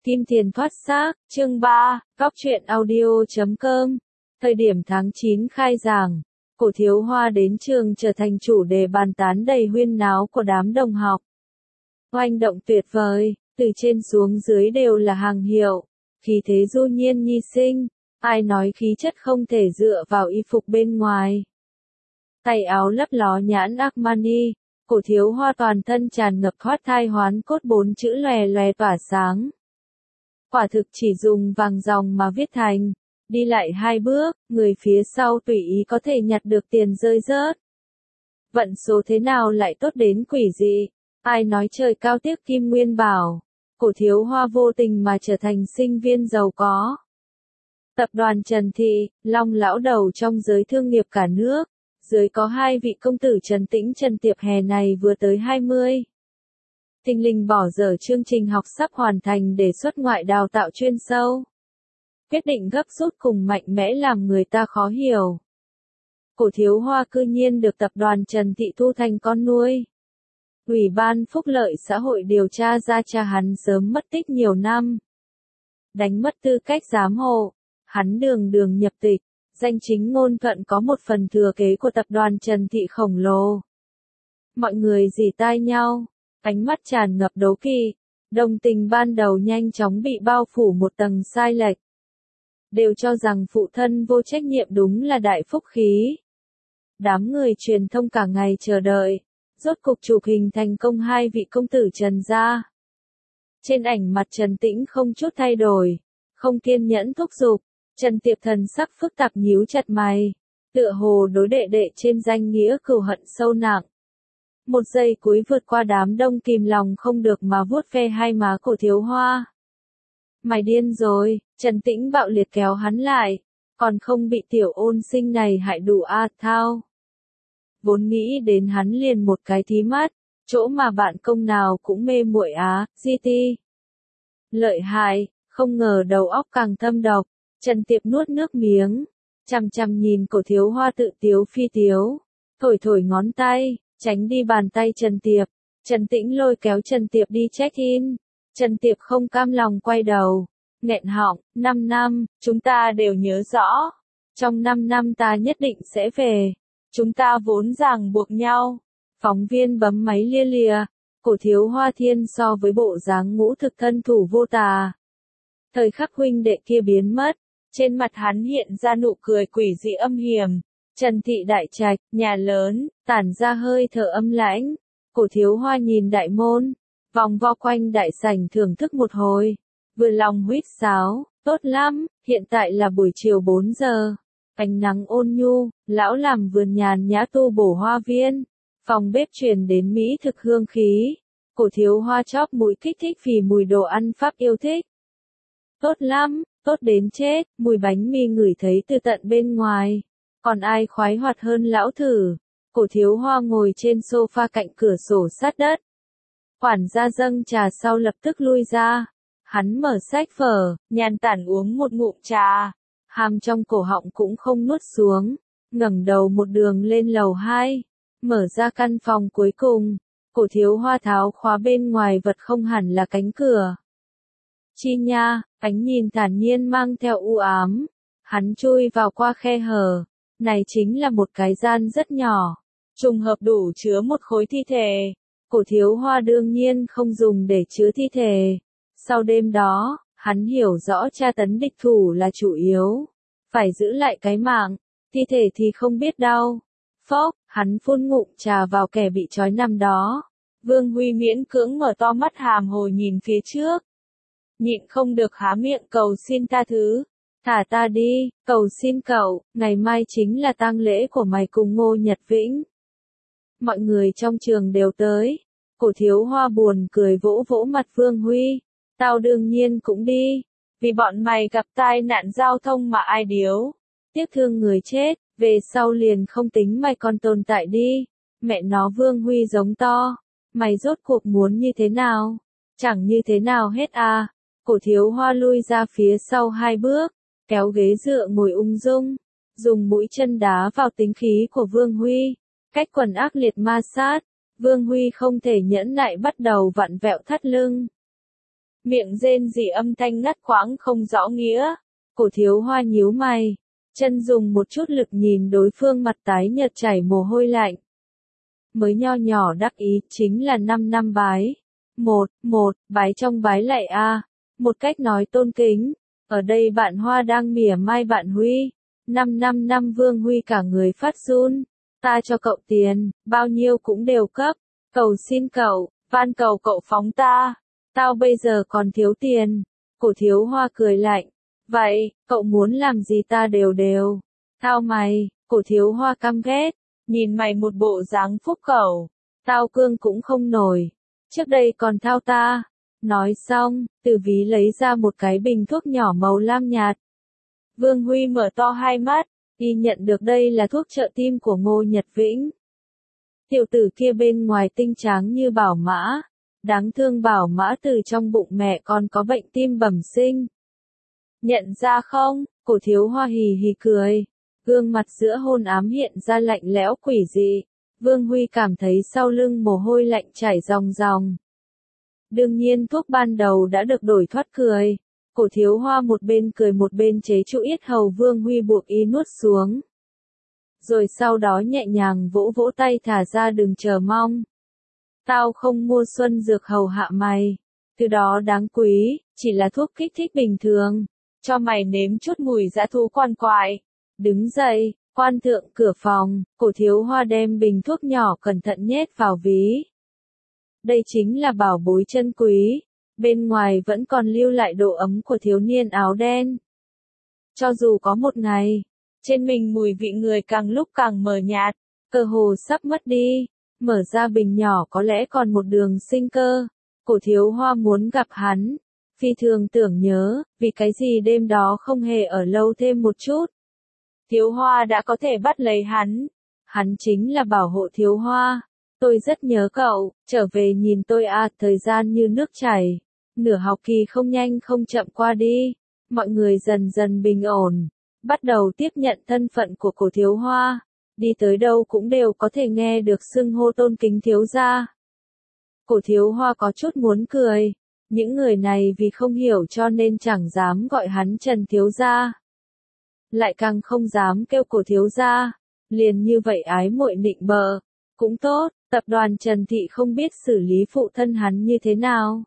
Kim tiền thoát xác, chương 3, góc truyện audio.com. Thời điểm tháng 9 khai giảng, cổ thiếu hoa đến trường trở thành chủ đề bàn tán đầy huyên náo của đám đồng học. Hoành động tuyệt vời, từ trên xuống dưới đều là hàng hiệu, khí thế du nhiên nhi sinh, ai nói khí chất không thể dựa vào y phục bên ngoài. Tay áo lấp ló nhãn Armani, cổ thiếu hoa toàn thân tràn ngập thoát thai hoán cốt 4 chữ lòe lòe tỏa sáng. Quả thực chỉ dùng vàng dòng mà viết thành, đi lại 2 bước, người phía sau tùy ý có thể nhặt được tiền rơi rớt. Vận số thế nào lại tốt đến quỷ dị, ai nói trời cao tiếc kim nguyên bảo, cổ thiếu hoa vô tình mà trở thành sinh viên giàu có. Tập đoàn Trần Thị, long lão đầu trong giới thương nghiệp cả nước, dưới có 2 vị công tử Trần Tĩnh Trần Tiệp hè này vừa tới 20. Thình lình bỏ dở chương trình học sắp hoàn thành để xuất ngoại đào tạo chuyên sâu. Quyết định gấp rút cùng mạnh mẽ làm người ta khó hiểu. Cổ thiếu hoa cư nhiên được tập đoàn Trần Thị thu thành con nuôi. Ủy ban Phúc lợi xã hội điều tra ra cha hắn sớm mất tích nhiều năm. Đánh mất tư cách giám hộ, hắn đường đường nhập tịch, danh chính ngôn thuận có một phần thừa kế của tập đoàn Trần Thị khổng lồ. Mọi người rỉ tai nhau. Ánh mắt tràn ngập đố kỵ, đồng tình ban đầu nhanh chóng bị bao phủ một tầng sai lệch. Đều cho rằng phụ thân vô trách nhiệm đúng là đại phúc khí. Đám người truyền thông cả ngày chờ đợi, rốt cục chụp hình thành công 2 vị công tử Trần gia. Trên ảnh mặt Trần Tĩnh không chút thay đổi, không kiên nhẫn thúc giục, Trần Tiệp thần sắc phức tạp nhíu chặt mày, tựa hồ đối đệ đệ trên danh nghĩa cừu hận sâu nặng. Một giây cuối vượt qua đám đông kìm lòng không được mà vuốt ve hai má cổ thiếu hoa. Mày điên rồi, Trần Tĩnh bạo liệt kéo hắn lại, còn không bị tiểu ôn sinh này hại đủ thao. Vốn nghĩ đến hắn liền một cái thí mắt, chỗ mà bạn công nào cũng mê muội GT. Lợi hại, không ngờ đầu óc càng thâm độc, Trần Tiệp nuốt nước miếng, chằm chằm nhìn cổ thiếu hoa tự tiếu phi tiếu, thổi thổi ngón tay. Tránh đi bàn tay Trần Tiệp, Trần Tĩnh lôi kéo Trần Tiệp đi check-in, Trần Tiệp không cam lòng quay đầu, nghẹn họng, 5 năm, chúng ta đều nhớ rõ, trong 5 năm ta nhất định sẽ về, chúng ta vốn ràng buộc nhau, phóng viên bấm máy lia lìa, cổ thiếu hoa thiên so với bộ dáng ngũ thực thân thủ vô tà. Thời khắc huynh đệ kia biến mất, trên mặt hắn hiện ra nụ cười quỷ dị âm hiểm. Trần Thị đại trạch, nhà lớn, tản ra hơi thở âm lãnh, cổ thiếu hoa nhìn đại môn, vòng vo quanh đại sảnh thưởng thức một hồi, vừa lòng huýt sáo, tốt lắm, hiện tại là buổi chiều 4 giờ, ánh nắng ôn nhu, lão làm vườn nhàn nhã tu bổ hoa viên, phòng bếp truyền đến mỹ thực hương khí, cổ thiếu hoa chóp mũi kích thích vì mùi đồ ăn Pháp yêu thích. Tốt lắm, tốt đến chết, mùi bánh mì ngửi thấy từ tận bên ngoài. Còn ai khoái hoạt hơn lão thử, cổ thiếu hoa ngồi trên sofa cạnh cửa sổ sát đất. Quản gia dâng trà sau lập tức lui ra, hắn mở sách vở, nhàn tản uống một ngụm trà, hàm trong cổ họng cũng không nuốt xuống, ngẩng đầu một đường lên lầu 2, mở ra căn phòng cuối cùng, cổ thiếu hoa tháo khóa bên ngoài vật không hẳn là cánh cửa. Chi nha, ánh nhìn thản nhiên mang theo u ám, hắn chui vào qua khe hở. Này chính là một cái gian rất nhỏ, trùng hợp đủ chứa một khối thi thể. Cổ thiếu hoa đương nhiên không dùng để chứa thi thể. Sau đêm đó, hắn hiểu rõ tra tấn địch thủ là chủ yếu. Phải giữ lại cái mạng, thi thể thì không biết đau. Phốc, hắn phun ngụm trà vào kẻ bị trói nằm đó. Vương Huy miễn cưỡng mở to mắt hàm hồ nhìn phía trước. Nhịn không được há miệng cầu xin tha thứ. Thả ta đi, cầu xin cậu, ngày mai chính là tang lễ của mày cùng Ngô Nhật Vĩnh. Mọi người trong trường đều tới. Cổ thiếu hoa buồn cười vỗ vỗ mặt Vương Huy. Tao đương nhiên cũng đi. Vì bọn mày gặp tai nạn giao thông mà ai điếu. Tiếc thương người chết, về sau liền không tính mày còn tồn tại đi. Mẹ nó Vương Huy giống to. Mày rốt cuộc muốn như thế nào? Chẳng như thế nào hết Cổ thiếu hoa lui ra phía sau 2 bước. Kéo ghế dựa ngồi ung dung, dùng mũi chân đá vào tính khí của Vương Huy, cách quần ác liệt ma sát, Vương Huy không thể nhẫn nại bắt đầu vặn vẹo thắt lưng. miệng rên rỉ âm thanh ngắt quãng không rõ nghĩa. Cổ Thiếu Hoa nhíu mày, chân dùng một chút lực nhìn đối phương mặt tái nhợt chảy mồ hôi lạnh. Mới nho nhỏ đắc ý chính là 5 năm bái. Một, bái trong bái lại a, một cách nói tôn kính. Ở đây bạn Hoa đang mỉa mai bạn Huy. 5 Vương Huy cả người phát run. Ta cho cậu tiền, bao nhiêu cũng đều cấp. Cầu xin cậu, van cầu cậu phóng ta. Tao bây giờ còn thiếu tiền. Cổ Thiếu Hoa cười lạnh. Vậy, cậu muốn làm gì ta đều đều. Thao mày, Cổ Thiếu Hoa căm ghét. Nhìn mày một bộ dáng phúc khẩu. Tao cương cũng không nổi. Trước đây còn thao ta. Nói xong, từ ví lấy ra một cái bình thuốc nhỏ màu lam nhạt. Vương Huy mở to hai mắt, y nhận được đây là thuốc trợ tim của Ngô Nhật Vĩnh. Tiểu tử kia bên ngoài tinh tráng như bảo mã. Đáng thương bảo mã từ trong bụng mẹ còn có bệnh tim bẩm sinh. Nhận ra không? Cổ Thiếu Hoa hì hì cười. Gương mặt giữa hôn ám hiện ra lạnh lẽo quỷ dị. Vương Huy cảm thấy sau lưng mồ hôi lạnh chảy ròng ròng. Đương nhiên thuốc ban đầu đã được đổi thoát cười. Cổ Thiếu Hoa một bên cười một bên chế trụ yết hầu Vương Huy buộc y nuốt xuống. Rồi sau đó nhẹ nhàng vỗ vỗ tay thả ra đừng chờ mong. Tao không mua xuân dược hầu hạ mày. Từ đó đáng quý, chỉ là thuốc kích thích bình thường. Cho mày nếm chút mùi dã thú quan quại. Đứng dậy, quan thượng cửa phòng, Cổ Thiếu Hoa đem bình thuốc nhỏ cẩn thận nhét vào ví. Đây chính là bảo bối chân quý. Bên ngoài vẫn còn lưu lại độ ấm của thiếu niên áo đen. Cho dù có một ngày, trên mình mùi vị người càng lúc càng mờ nhạt, cơ hồ sắp mất đi, mở ra bình nhỏ có lẽ còn một đường sinh cơ. Cổ Thiếu Hoa muốn gặp hắn, phi thường tưởng nhớ, vì cái gì đêm đó không hề ở lâu thêm một chút. Thiếu Hoa đã có thể bắt lấy hắn. Hắn chính là bảo hộ Thiếu Hoa. Tôi rất nhớ cậu, trở về nhìn tôi à, thời gian như nước chảy. Nửa học kỳ không nhanh không chậm qua đi. Mọi người dần dần bình ổn. Bắt đầu tiếp nhận thân phận của Cổ Thiếu Hoa. Đi tới đâu cũng đều có thể nghe được xưng hô tôn kính thiếu gia. Cổ Thiếu Hoa có chút muốn cười. Những người này vì không hiểu cho nên chẳng dám gọi hắn Trần thiếu gia. Lại càng không dám kêu Cổ thiếu gia. Liền như vậy ái muội nịnh bợ. Cũng tốt, tập đoàn Trần Thị không biết xử lý phụ thân hắn như thế nào.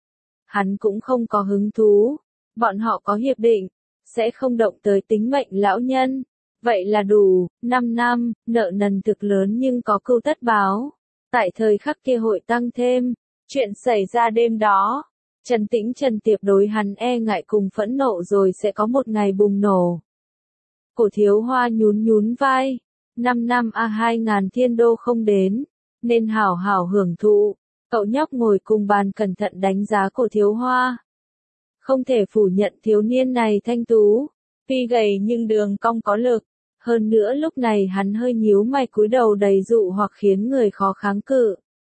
Hắn cũng không có hứng thú. Bọn họ có hiệp định, sẽ không động tới tính mệnh lão nhân. Vậy là đủ, 5 năm, nợ nần thực lớn nhưng có cưu tất báo. Tại thời khắc kia hội tăng thêm, chuyện xảy ra đêm đó. Trần Tĩnh Trần Tiệp đối hắn e ngại cùng phẫn nộ rồi sẽ có một ngày bùng nổ. Cổ Thiếu Hoa nhún vai. 5 năm a 2000 thiên đô không đến, nên hảo hảo hưởng thụ. Cậu nhóc ngồi cùng bàn cẩn thận đánh giá Cổ Thiếu Hoa. Không thể phủ nhận thiếu niên này thanh tú, tuy gầy nhưng đường cong có lực. Hơn nữa lúc này hắn hơi nhíu mày cúi đầu đầy dụ hoặc khiến người khó kháng cự.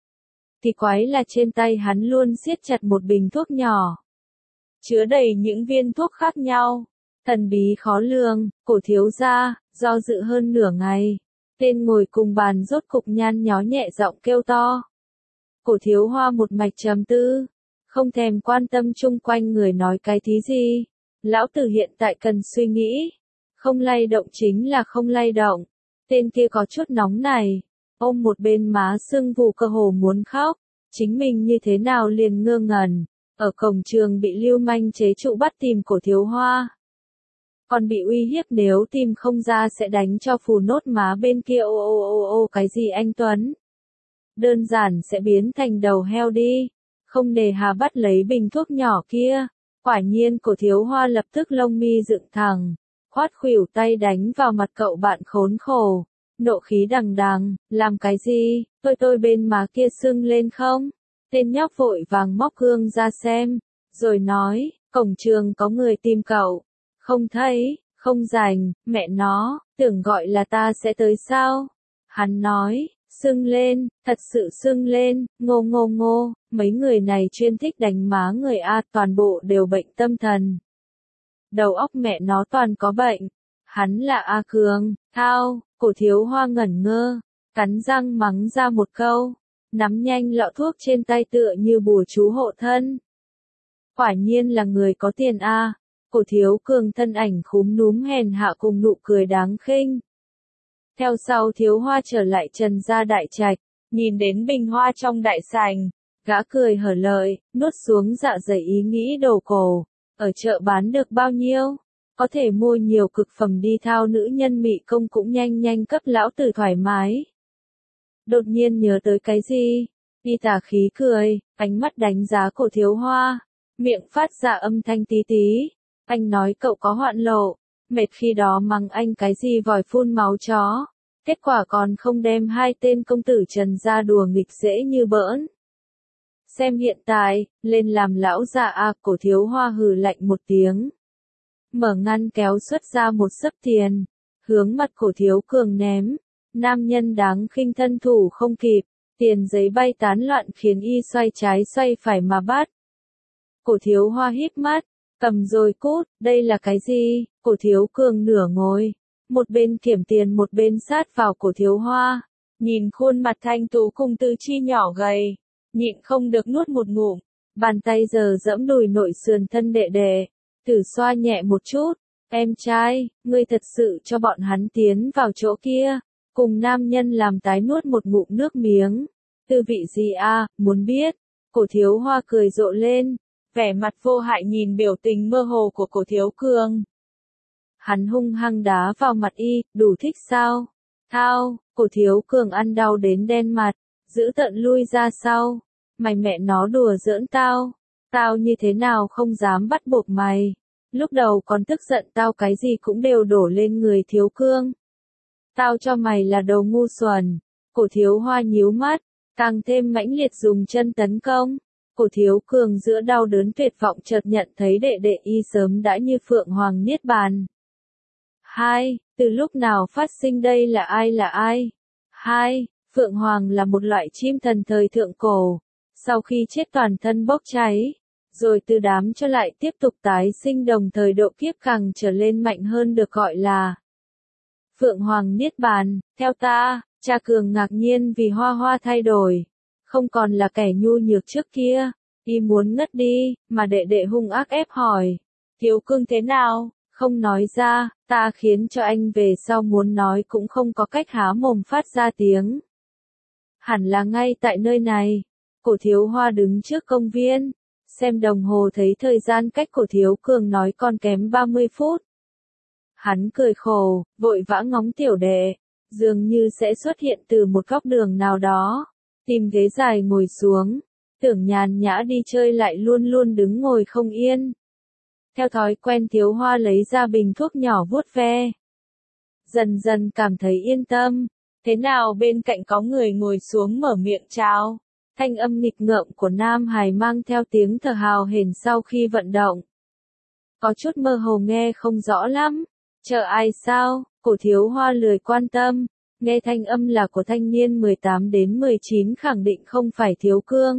Thì quái là trên tay hắn luôn siết chặt một bình thuốc nhỏ. Chứa đầy những viên thuốc khác nhau. Thần bí khó lường, Cổ thiếu gia, do dự hơn nửa ngày. Tên ngồi cùng bàn rốt cục nhăn nhó nhẹ giọng kêu to. Cổ Thiếu Hoa một mạch trầm tư. Không thèm quan tâm chung quanh người nói cái thí gì. Lão tử hiện tại cần suy nghĩ. Không lay động chính là không lay động. Tên kia có chút nóng này. Ôm một bên má sưng vù cơ hồ muốn khóc. Chính mình như thế nào liền ngơ ngẩn. Ở cổng trường bị lưu manh chế trụ bắt tìm Cổ Thiếu Hoa. Còn bị uy hiếp nếu tìm không ra sẽ đánh cho phù nốt má bên kia ô cái gì anh Tuấn. Đơn giản sẽ biến thành đầu heo đi. Không nề hà bắt lấy bình thuốc nhỏ kia. Quả nhiên Cổ Thiếu Hoa lập tức lông mi dựng thẳng. Khoát khuỷu tay đánh vào mặt cậu bạn khốn khổ. Nộ khí đằng đằng, làm cái gì, tôi bên má kia sưng lên không? Tên nhóc vội vàng móc gương ra xem. Rồi nói, cổng trường có người tìm cậu. Không thấy, không rành, mẹ nó, tưởng gọi là ta sẽ tới sao? Hắn nói, sưng lên, thật sự sưng lên, ngô, mấy người này chuyên thích đánh má người A, toàn bộ đều bệnh tâm thần. Đầu óc mẹ nó toàn có bệnh. Hắn là A Cường, thao, Cổ Thiếu Hoa ngẩn ngơ, cắn răng mắng ra một câu, nắm nhanh lọ thuốc trên tay tựa như bùa chú hộ thân. Quả nhiên là người có tiền a. Cổ Thiếu Cường thân ảnh khúm núm hèn hạ cùng nụ cười đáng khinh. Theo sau Thiếu Hoa trở lại Trần gia đại trạch, nhìn đến bình hoa trong đại sảnh, gã cười hở lợi, nuốt xuống dạ dày ý nghĩ đồ cổ, ở chợ bán được bao nhiêu, có thể mua nhiều cực phẩm đi thao nữ nhân mị công cũng nhanh nhanh cấp lão tử thoải mái. Đột nhiên nhớ tới cái gì, đi tà khí cười, ánh mắt đánh giá Cổ Thiếu Hoa, miệng phát ra âm thanh tí tí, anh nói cậu có hoạn lộ, mệt khi đó mắng anh cái gì vòi phun máu chó, kết quả còn không đem hai tên công tử Trần gia đùa nghịch dễ như bỡn. Xem hiện tại, lên làm lão già a. Cổ Thiếu Hoa hừ lạnh một tiếng. Mở ngăn kéo xuất ra một xấp tiền, hướng mặt Cổ Thiếu Cường ném. Nam nhân đáng khinh thân thủ không kịp, tiền giấy bay tán loạn khiến y xoay trái xoay phải mà bắt. Cổ Thiếu Hoa híp mắt, cầm rồi cút, đây là cái gì? Cổ Thiếu Cường nửa ngồi, một bên kiểm tiền một bên sát vào Cổ Thiếu Hoa, nhìn khuôn mặt thanh tú cùng tứ chi nhỏ gầy, nhịn không được nuốt một ngụm, bàn tay giờ giẫm đùi nội sườn thân đệ đệ, thử xoa nhẹ một chút, em trai, ngươi thật sự cho bọn hắn tiến vào chỗ kia, cùng nam nhân làm tái nuốt một ngụm nước miếng, tư vị gì a, muốn biết? Cổ Thiếu Hoa cười rộ lên, vẻ mặt vô hại nhìn biểu tình mơ hồ của Cổ Thiếu Cường. Hắn hung hăng đá vào mặt y, đủ thích sao? Thao, Cổ Thiếu Cường ăn đau đến đen mặt, giữ tợn lui ra sau. Mày mẹ nó đùa giỡn tao, tao như thế nào không dám bắt buộc mày. Lúc đầu còn tức giận tao cái gì cũng đều đổ lên người Thiếu Cương. Tao cho mày là đồ ngu xuẩn. Cổ Thiếu Hoa nhíu mắt, càng thêm mãnh liệt dùng chân tấn công. Cổ Thiếu Cường giữa đau đớn tuyệt vọng chợt nhận thấy đệ đệ y sớm đã như Phượng Hoàng niết bàn. Hai, từ lúc nào phát sinh đây là ai là ai? Hai, Phượng Hoàng là một loại chim thần thời thượng cổ, sau khi chết toàn thân bốc cháy, rồi từ đám cho lại tiếp tục tái sinh đồng thời độ kiếp càng trở lên mạnh hơn được gọi là Phượng Hoàng niết bàn. Theo ta, cha Cường ngạc nhiên vì Hoa Hoa thay đổi, không còn là kẻ nhu nhược trước kia, y muốn ngất đi, mà đệ đệ hung ác ép hỏi, Thiếu Cương thế nào? Không nói ra, ta khiến cho anh về sau muốn nói cũng không có cách há mồm phát ra tiếng. Hẳn là ngay tại nơi này. Cổ Thiếu Hoa đứng trước công viên, xem đồng hồ thấy thời gian cách Cổ Thiếu Cường nói còn kém 30 phút. Hắn cười khổ, vội vã ngóng tiểu đệ, dường như sẽ xuất hiện từ một góc đường nào đó, tìm ghế dài ngồi xuống, tưởng nhàn nhã đi chơi lại luôn luôn đứng ngồi không yên. Theo thói quen Thiếu Hoa lấy ra bình thuốc nhỏ vuốt ve. Dần dần cảm thấy yên tâm, thế nào bên cạnh có người ngồi xuống mở miệng chào. Thanh âm nghịch ngợm của Nam Hải mang theo tiếng thở hào hển sau khi vận động. Có chút mơ hồ nghe không rõ lắm. Chờ ai sao? Cổ Thiếu Hoa lười quan tâm. Nghe thanh âm là của thanh niên 18 đến 19 khẳng định không phải Thiếu Cương.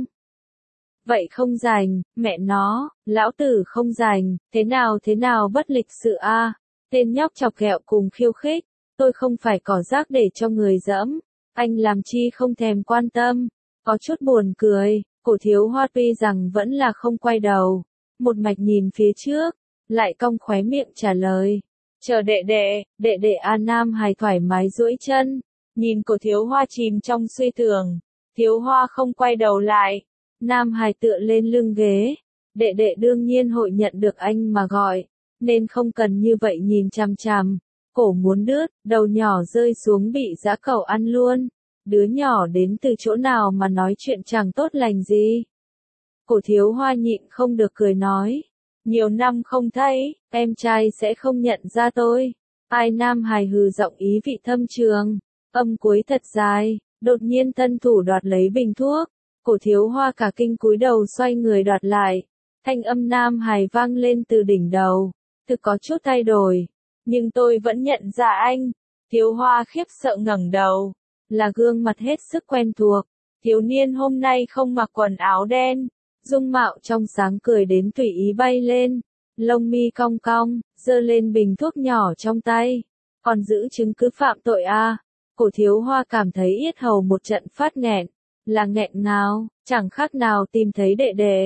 Vậy không rành, mẹ nó, lão tử không rành, thế nào bất lịch sự a. Tên nhóc chọc ghẹo cùng khiêu khích, tôi không phải cỏ rác để cho người dẫm, anh làm chi không thèm quan tâm. Có chút buồn cười, Cổ Thiếu Hoa tuy rằng vẫn là không quay đầu, một mạch nhìn phía trước, lại cong khóe miệng trả lời. Chờ đệ đệ A. Nam Hải thoải mái duỗi chân, nhìn Cổ Thiếu Hoa chìm trong suy tưởng, Thiếu Hoa không quay đầu lại, Nam Hải tựa lên lưng ghế, đệ đệ đương nhiên hội nhận được anh mà gọi, nên không cần như vậy nhìn chằm chằm, cổ muốn đứt, đầu nhỏ rơi xuống bị dã cẩu ăn luôn. Đứa nhỏ đến từ chỗ nào mà nói chuyện chẳng tốt lành gì. Cổ Thiếu Hoa nhịn không được cười nói. Nhiều năm không thấy, em trai sẽ không nhận ra tôi. Ai Nam Hải hừ giọng ý vị thâm trường. Âm cuối thật dài, đột nhiên thân thủ đoạt lấy bình thuốc. Cổ Thiếu Hoa cả kinh cúi đầu xoay người đoạt lại. Thanh âm Nam Hải vang lên từ đỉnh đầu. Thực có chút thay đổi. Nhưng tôi vẫn nhận ra anh. Thiếu Hoa khiếp sợ ngẩng đầu. Là gương mặt hết sức quen thuộc. Thiếu niên hôm nay không mặc quần áo đen, dung mạo trong sáng cười đến tùy ý bay lên, lông mi cong cong, giơ lên bình thuốc nhỏ trong tay, còn giữ chứng cứ phạm tội a. Cổ Thiếu Hoa cảm thấy yết hầu một trận phát nghẹn, là nghẹn ngào, chẳng khác nào tìm thấy đệ đệ.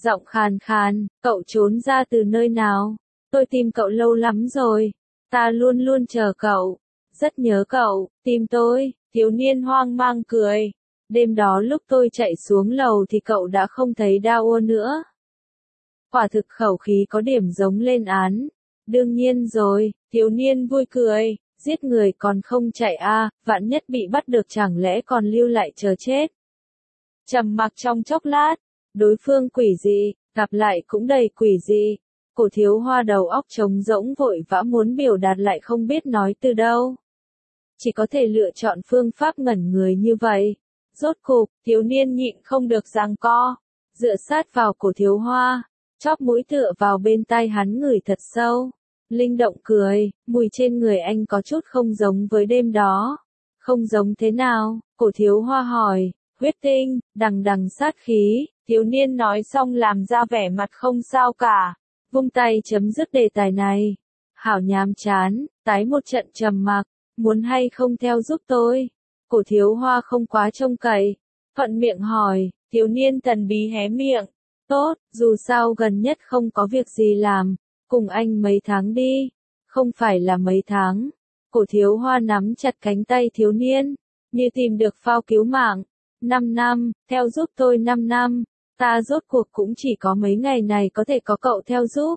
Giọng khàn khàn, cậu trốn ra từ nơi nào? Tôi tìm cậu lâu lắm rồi. Ta luôn luôn chờ cậu. Rất nhớ cậu, tìm tôi. Thiếu niên hoang mang cười. Đêm đó lúc tôi chạy xuống lầu thì cậu đã không thấy Dao nữa. Quả thực khẩu khí có điểm giống lên án. Đương nhiên rồi, thiếu niên vui cười. Giết người còn không chạy à, vạn nhất bị bắt được chẳng lẽ còn lưu lại chờ chết. Trầm mặc trong chốc lát, đối phương quỷ dị, gặp lại cũng đầy quỷ dị. Cổ thiếu hoa đầu óc trống rỗng vội vã muốn biểu đạt lại không biết nói từ đâu. Chỉ có thể lựa chọn phương pháp ngẩn người như vậy. Rốt cục, thiếu niên nhịn không được giằng co, dựa sát vào cổ thiếu hoa, chóp mũi tựa vào bên tai hắn ngửi thật sâu. Linh động cười, mùi trên người anh có chút không giống với đêm đó. Không giống thế nào? Cổ thiếu hoa hỏi. Huyết tinh, đằng đằng sát khí. Thiếu niên nói xong làm ra vẻ mặt không sao cả, vung tay chấm dứt đề tài này. Hảo nhàm chán, tái một trận trầm mặc, muốn hay không theo giúp tôi? Cổ thiếu hoa không quá trông cậy, thuận miệng hỏi. Thiếu niên thần bí hé miệng. Tốt, dù sao gần nhất không có việc gì làm, cùng anh mấy tháng đi. Không phải là mấy tháng. Cổ thiếu hoa nắm chặt cánh tay thiếu niên, như tìm được phao cứu mạng. 5 năm, theo giúp tôi 5 năm. Ta rốt cuộc cũng chỉ có mấy ngày này có thể có cậu theo giúp.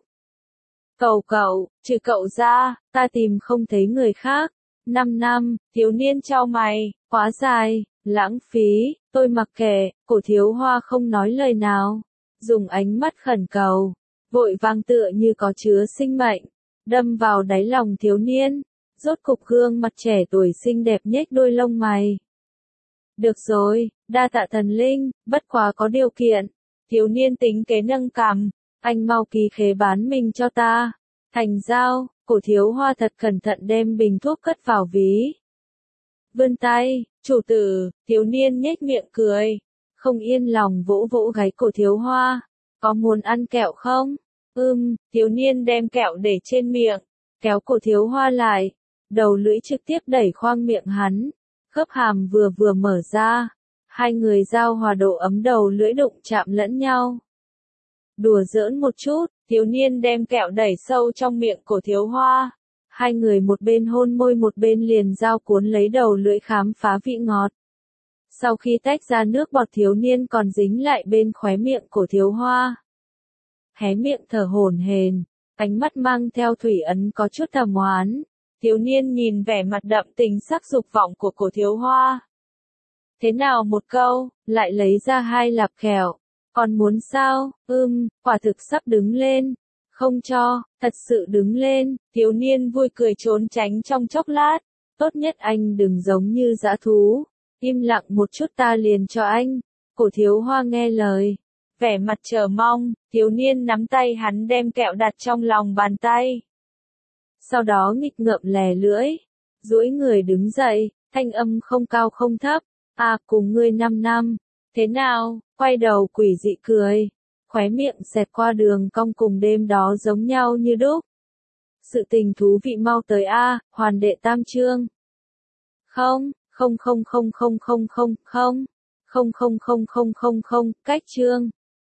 Cậu, trừ cậu ra, ta tìm không thấy người khác. 5 năm, thiếu niên chau mày, quá dài, lãng phí, tôi mặc kệ. Cổ thiếu hoa không nói lời nào, dùng ánh mắt khẩn cầu, vội vàng tựa như có chứa sinh mệnh, đâm vào đáy lòng thiếu niên. Rốt cục gương mặt trẻ tuổi xinh đẹp nhếch đôi lông mày. Được rồi, đa tạ thần linh, bất quá có điều kiện. Thiếu niên tính kế nâng cằm, anh mau ký khế bán mình cho ta. Thành giao, cổ thiếu hoa thật cẩn thận đem bình thuốc cất vào ví. Vươn tay, chủ tử, thiếu niên nhếch miệng cười. Không yên lòng vỗ vỗ gáy cổ thiếu hoa. Có muốn ăn kẹo không? Thiếu niên đem kẹo để trên miệng, kéo cổ thiếu hoa lại. Đầu lưỡi trực tiếp đẩy khoang miệng hắn. Khớp hàm vừa mở ra. Hai người giao hòa độ ấm đầu lưỡi đụng chạm lẫn nhau. Đùa giỡn một chút, thiếu niên đem kẹo đẩy sâu trong miệng cổ thiếu hoa. Hai người một bên hôn môi một bên liền dao cuốn lấy đầu lưỡi khám phá vị ngọt. Sau khi tách ra nước bọt thiếu niên còn dính lại bên khóe miệng cổ thiếu hoa. Hé miệng thở hổn hển, ánh mắt mang theo thủy ấn có chút thầm oán. Thiếu niên nhìn vẻ mặt đậm tình sắc dục vọng của cổ thiếu hoa. Thế nào một câu, lại lấy ra 2 lạp kẹo. Còn muốn sao? Quả thực sắp đứng lên. Không cho, thật sự đứng lên. Thiếu niên vui cười trốn tránh trong chốc lát. Tốt nhất anh đừng giống như dã thú. Im lặng một chút ta liền cho anh. Cổ thiếu hoa nghe lời. Vẻ mặt chờ mong, thiếu niên nắm tay hắn đem kẹo đặt trong lòng bàn tay. Sau đó nghịch ngợm lè lưỡi, duỗi người đứng dậy, thanh âm không cao không thấp. À, cùng ngươi 5 năm. Thế nào? Quay đầu quỷ dị cười. Khóe miệng xẹt qua đường cong cùng đêm đó giống nhau như đúc. Sự tình thú vị mau tới a, hoàn đệ tam chương. Cách chương.